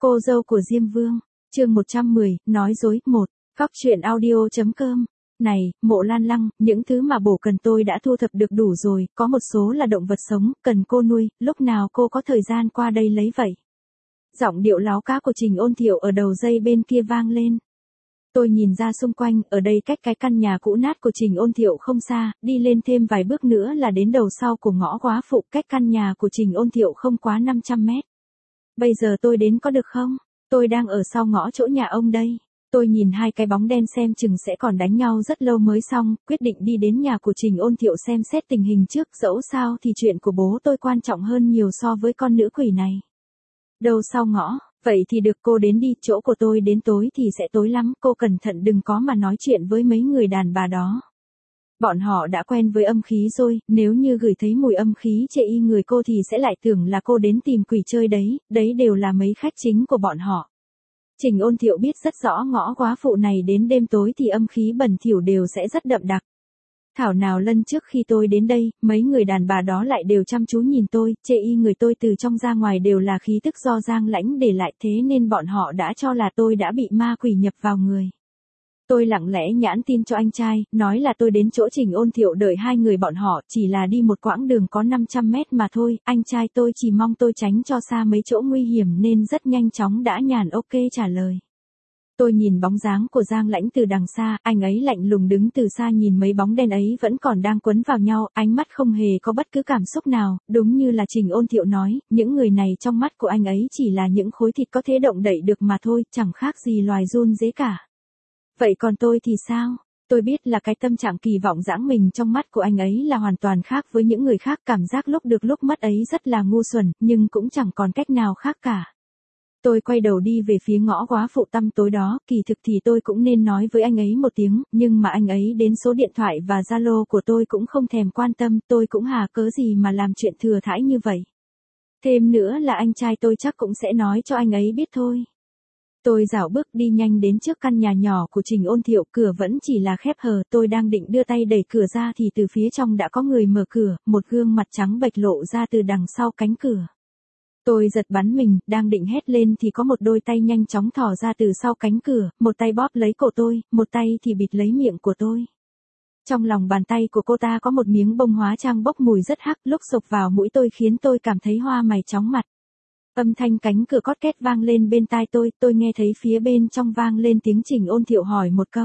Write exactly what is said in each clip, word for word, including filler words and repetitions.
Cô dâu của Diêm Vương, chương một trăm mười, nói dối, một, Cóc truyện audio.com. Này, Mộ Lan Lăng, những thứ mà bổ cần tôi đã thu thập được đủ rồi, có một số là động vật sống, cần cô nuôi, lúc nào cô có thời gian qua đây lấy vậy. Giọng điệu láo cá của Trình Ôn Thiệu ở đầu dây bên kia vang lên. Tôi nhìn ra xung quanh, ở đây cách cái căn nhà cũ nát của Trình Ôn Thiệu không xa, đi lên thêm vài bước nữa là đến đầu sau của ngõ Góa Phụ, cách căn nhà của Trình Ôn Thiệu không quá năm trăm mét. Bây giờ tôi đến có được không? Tôi đang ở sau ngõ chỗ nhà ông đây. Tôi nhìn hai cái bóng đen xem chừng sẽ còn đánh nhau rất lâu mới xong, quyết định đi đến nhà của Trình Ôn Thiệu xem xét tình hình trước, dẫu sao thì chuyện của bố tôi quan trọng hơn nhiều so với con nữ quỷ này. Đâu sau ngõ, vậy thì được, cô đến đi, chỗ của tôi đến tối thì sẽ tối lắm, cô cẩn thận đừng có mà nói chuyện với mấy người đàn bà đó. Bọn họ đã quen với âm khí rồi, nếu như gửi thấy mùi âm khí chệ y người cô thì sẽ lại tưởng là cô đến tìm quỷ chơi đấy, đấy đều là mấy khách chính của bọn họ. Trình Ôn Thiệu biết rất rõ ngõ Góa Phụ này đến đêm tối thì âm khí bẩn thỉu đều sẽ rất đậm đặc. Thảo nào lần trước khi tôi đến đây, mấy người đàn bà đó lại đều chăm chú nhìn tôi, chê y người tôi từ trong ra ngoài đều là khí tức do Giang Lãnh để lại, thế nên bọn họ đã cho là tôi đã bị ma quỷ nhập vào người. Tôi lặng lẽ nhãn tin cho anh trai, nói là tôi đến chỗ Trình Ôn Thiệu đợi hai người bọn họ, chỉ là đi một quãng đường có năm trăm mét mà thôi, anh trai tôi chỉ mong tôi tránh cho xa mấy chỗ nguy hiểm nên rất nhanh chóng đã nhàn ok trả lời. Tôi nhìn bóng dáng của Giang Lãnh từ đằng xa, anh ấy lạnh lùng đứng từ xa nhìn mấy bóng đen ấy vẫn còn đang quấn vào nhau, ánh mắt không hề có bất cứ cảm xúc nào, đúng như là Trình Ôn Thiệu nói, những người này trong mắt của anh ấy chỉ là những khối thịt có thể động đậy được mà thôi, chẳng khác gì loài run rế cả. Vậy còn tôi thì sao? Tôi biết là cái tâm trạng kỳ vọng giãng mình trong mắt của anh ấy là hoàn toàn khác với những người khác, cảm giác lúc được lúc mất ấy rất là ngu xuẩn, nhưng cũng chẳng còn cách nào khác cả. Tôi quay đầu đi về phía ngõ Góa Phụ tăm tối đó, kỳ thực thì tôi cũng nên nói với anh ấy một tiếng, nhưng mà anh ấy đến số điện thoại và Zalo của tôi cũng không thèm quan tâm, tôi cũng hà cớ gì mà làm chuyện thừa thãi như vậy. Thêm nữa là anh trai tôi chắc cũng sẽ nói cho anh ấy biết thôi. Tôi dạo bước đi nhanh đến trước căn nhà nhỏ của Trình Ôn Thiệu, cửa vẫn chỉ là khép hờ, tôi đang định đưa tay đẩy cửa ra thì từ phía trong đã có người mở cửa, một gương mặt trắng bệch lộ ra từ đằng sau cánh cửa. Tôi giật bắn mình, đang định hét lên thì có một đôi tay nhanh chóng thò ra từ sau cánh cửa, một tay bóp lấy cổ tôi, một tay thì bịt lấy miệng của tôi. Trong lòng bàn tay của cô ta có một miếng bông hóa trang bốc mùi rất hắc, lúc xộc vào mũi tôi khiến tôi cảm thấy hoa mày chóng mặt. Âm thanh cánh cửa cót két vang lên bên tai tôi, tôi nghe thấy phía bên trong vang lên tiếng Trình Ôn Thiệu hỏi một câu.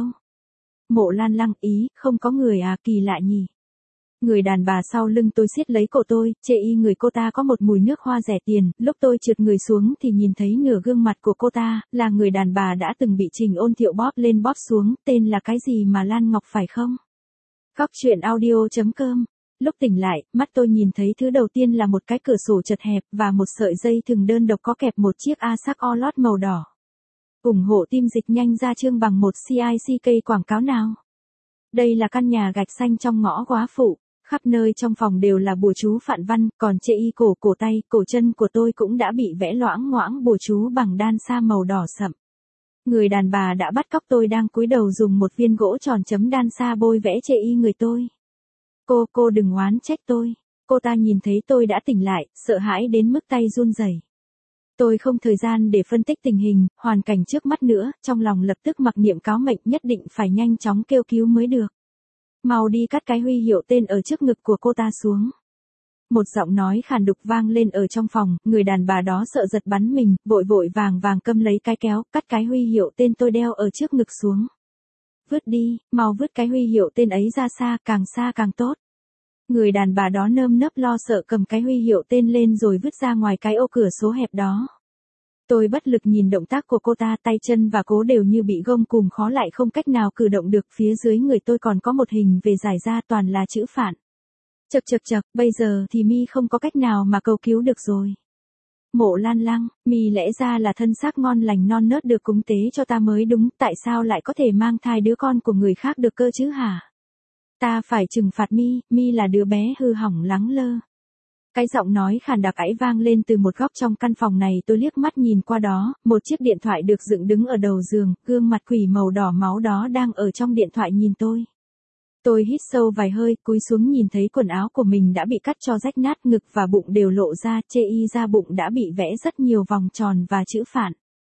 Mộ Lan Lăng, ý, không có người à, kỳ lạ nhỉ. Người đàn bà sau lưng tôi siết lấy cổ tôi, chê y người cô ta có một mùi nước hoa rẻ tiền, lúc tôi trượt người xuống thì nhìn thấy nửa gương mặt của cô ta, là người đàn bà đã từng bị Trình Ôn Thiệu bóp lên bóp xuống, tên là cái gì mà Lan Ngọc phải không? Cóc truyện audio.com. Lúc tỉnh lại, mắt tôi nhìn thấy thứ đầu tiên là một cái cửa sổ chật hẹp và một sợi dây thừng đơn độc có kẹp một chiếc A sắc o lót màu đỏ. ủng hộ team dịch nhanh ra chương bằng một xê i xê ca quảng cáo nào. Đây là căn nhà gạch xanh trong ngõ Góa Phụ, khắp nơi trong phòng đều là bùa chú phạn văn, còn chê y cổ, cổ tay, cổ chân của tôi cũng đã bị vẽ loãng ngoãng bùa chú bằng đan sa màu đỏ sậm. Người đàn bà đã bắt cóc tôi đang cúi đầu dùng một viên gỗ tròn chấm đan sa bôi vẽ chê y người tôi. Cô, cô đừng oán trách tôi. Cô ta nhìn thấy tôi đã tỉnh lại, sợ hãi đến mức tay run rẩy. Tôi không thời gian để phân tích tình hình, hoàn cảnh trước mắt nữa, trong lòng lập tức mặc niệm cáo mệnh nhất định phải nhanh chóng kêu cứu mới được. Mau đi cắt cái huy hiệu tên ở trước ngực của cô ta xuống. Một giọng nói khàn đục vang lên ở trong phòng, người đàn bà đó sợ giật bắn mình, vội vội vàng vàng cầm lấy cái kéo, cắt cái huy hiệu tên tôi đeo ở trước ngực xuống. Vứt đi, mau vứt cái huy hiệu tên ấy ra xa, càng xa càng tốt. Người đàn bà đó nơm nớp lo sợ cầm cái huy hiệu tên lên rồi vứt ra ngoài cái ô cửa số hẹp đó. Tôi bất lực nhìn động tác của cô ta, tay chân và cố đều như bị gông cùm khó lại không cách nào cử động được, phía dưới người tôi còn có một hình về giải ra toàn là chữ phạn. Chậc chậc chậc, bây giờ thì mi không có cách nào mà cầu cứu được rồi. Mộ Lan Lăng, mi lẽ ra là thân xác ngon lành non nớt được cúng tế cho ta mới đúng, tại sao lại có thể mang thai đứa con của người khác được cơ chứ hả? Ta phải trừng phạt mi, mi là đứa bé hư hỏng lắng lơ. Cái giọng nói khàn đặc ấy vang lên từ một góc trong căn phòng này, tôi liếc mắt nhìn qua đó, một chiếc điện thoại được dựng đứng ở đầu giường, gương mặt quỷ màu đỏ máu đó đang ở trong điện thoại nhìn tôi. Tôi hít sâu vài hơi, cúi xuống nhìn thấy quần áo của mình đã bị cắt cho rách nát, ngực và bụng đều lộ ra, chê y ra bụng đã bị vẽ rất nhiều vòng tròn và chữ phạn.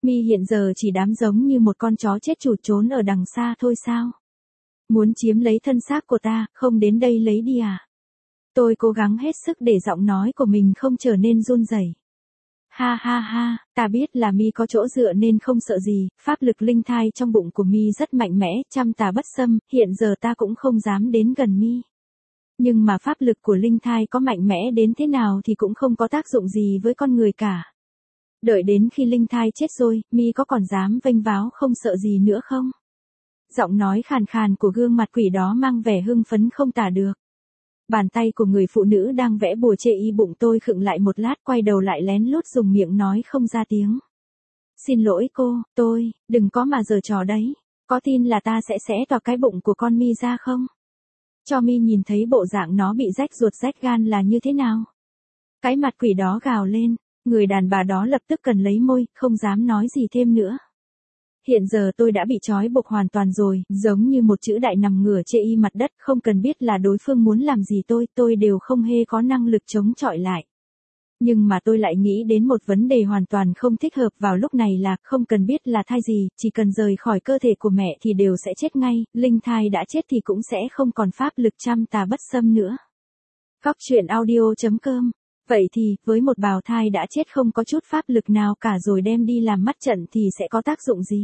Mi hiện giờ chỉ đám giống như một con chó chết chủ trốn ở đằng xa thôi sao? Muốn chiếm lấy thân xác của ta, không đến đây lấy đi à? Tôi cố gắng hết sức để giọng nói của mình không trở nên run rẩy. Ha ha ha, ta biết là Mi có chỗ dựa nên không sợ gì, pháp lực linh thai trong bụng của Mi rất mạnh mẽ, trăm tà bất xâm, hiện giờ ta cũng không dám đến gần Mi. Nhưng mà pháp lực của linh thai có mạnh mẽ đến thế nào thì cũng không có tác dụng gì với con người cả. Đợi đến khi linh thai chết rồi, Mi có còn dám vênh váo không sợ gì nữa không? Giọng nói khàn khàn của gương mặt quỷ đó mang vẻ hưng phấn không tả được. Bàn tay của người phụ nữ đang vẽ bùa chê y bụng tôi khựng lại một lát, quay đầu lại lén lút dùng miệng nói không ra tiếng. Xin lỗi cô, tôi, đừng có mà giở trò đấy. Có tin là ta sẽ xé toạc cái bụng của con Mi ra không? Cho Mi nhìn thấy bộ dạng nó bị rách ruột rách gan là như thế nào? Cái mặt quỷ đó gào lên, người đàn bà đó lập tức cần lấy môi, không dám nói gì thêm nữa. Hiện giờ tôi đã bị trói buộc hoàn toàn rồi, giống như một chữ đại nằm ngửa chê y mặt đất, không cần biết là đối phương muốn làm gì tôi, tôi đều không hề có năng lực chống chọi lại. Nhưng mà tôi lại nghĩ đến một vấn đề hoàn toàn không thích hợp vào lúc này là không cần biết là thai gì, chỉ cần rời khỏi cơ thể của mẹ thì đều sẽ chết ngay, linh thai đã chết thì cũng sẽ không còn pháp lực trăm tà bất xâm nữa. Góc truyện audio chấm com. Vậy thì, với một bào thai đã chết không có chút pháp lực nào cả rồi đem đi làm mắt trận thì sẽ có tác dụng gì?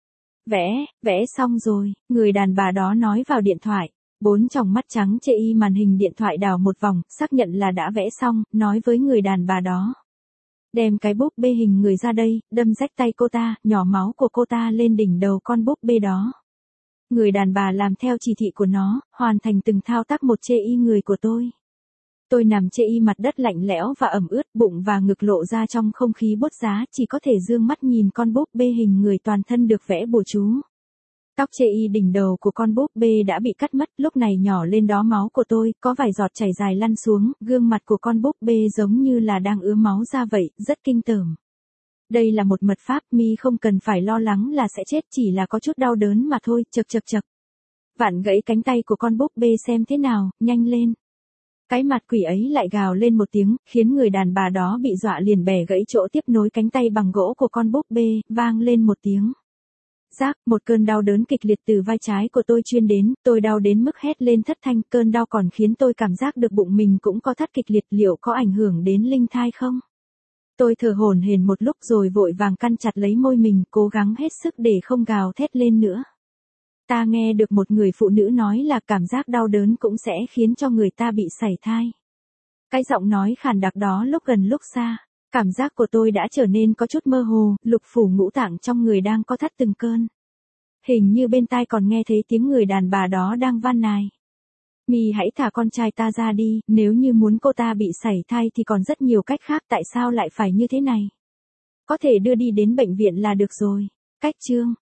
Vẽ, vẽ xong rồi, người đàn bà đó nói vào điện thoại. Bốn tròng mắt trắng chê y màn hình điện thoại đảo một vòng, xác nhận là đã vẽ xong, nói với người đàn bà đó. Đem cái búp bê hình người ra đây, đâm rách tay cô ta, nhỏ máu của cô ta lên đỉnh đầu con búp bê đó. Người đàn bà làm theo chỉ thị của nó, hoàn thành từng thao tác một chê y người của tôi. Tôi nằm chê y mặt đất lạnh lẽo và ẩm ướt, bụng và ngực lộ ra trong không khí bốt giá, chỉ có thể dương mắt nhìn con búp bê hình người toàn thân được vẽ bùa chú. Tóc chê y đỉnh đầu của con búp bê đã bị cắt mất, lúc này nhỏ lên đó máu của tôi, có vài giọt chảy dài lăn xuống, gương mặt của con búp bê giống như là đang ứa máu ra vậy, rất kinh tởm. Đây là một mật pháp, Mi không cần phải lo lắng là sẽ chết, chỉ là có chút đau đớn mà thôi, chật chật chật. Vặn gãy cánh tay của con búp bê xem thế nào, nhanh lên. Cái mặt quỷ ấy lại gào lên một tiếng, khiến người đàn bà đó bị dọa liền bẻ gãy chỗ tiếp nối cánh tay bằng gỗ của con búp bê, vang lên một tiếng. Rác, một cơn đau đớn kịch liệt từ vai trái của tôi chuyên đến, tôi đau đến mức hét lên thất thanh, cơn đau còn khiến tôi cảm giác được bụng mình cũng có thắt kịch liệt, liệu có ảnh hưởng đến linh thai không? Tôi thở hổn hển một lúc rồi vội vàng căn chặt lấy môi mình, cố gắng hết sức để không gào thét lên nữa. Ta nghe được một người phụ nữ nói là cảm giác đau đớn cũng sẽ khiến cho người ta bị sảy thai. Cái giọng nói khàn đặc đó lúc gần lúc xa, cảm giác của tôi đã trở nên có chút mơ hồ, lục phủ ngũ tạng trong người đang có thắt từng cơn. Hình như bên tai còn nghe thấy tiếng người đàn bà đó đang van nài. Mi hãy thả con trai ta ra đi, nếu như muốn cô ta bị sảy thai thì còn rất nhiều cách khác, tại sao lại phải như thế này? Có thể đưa đi đến bệnh viện là được rồi. Cách chương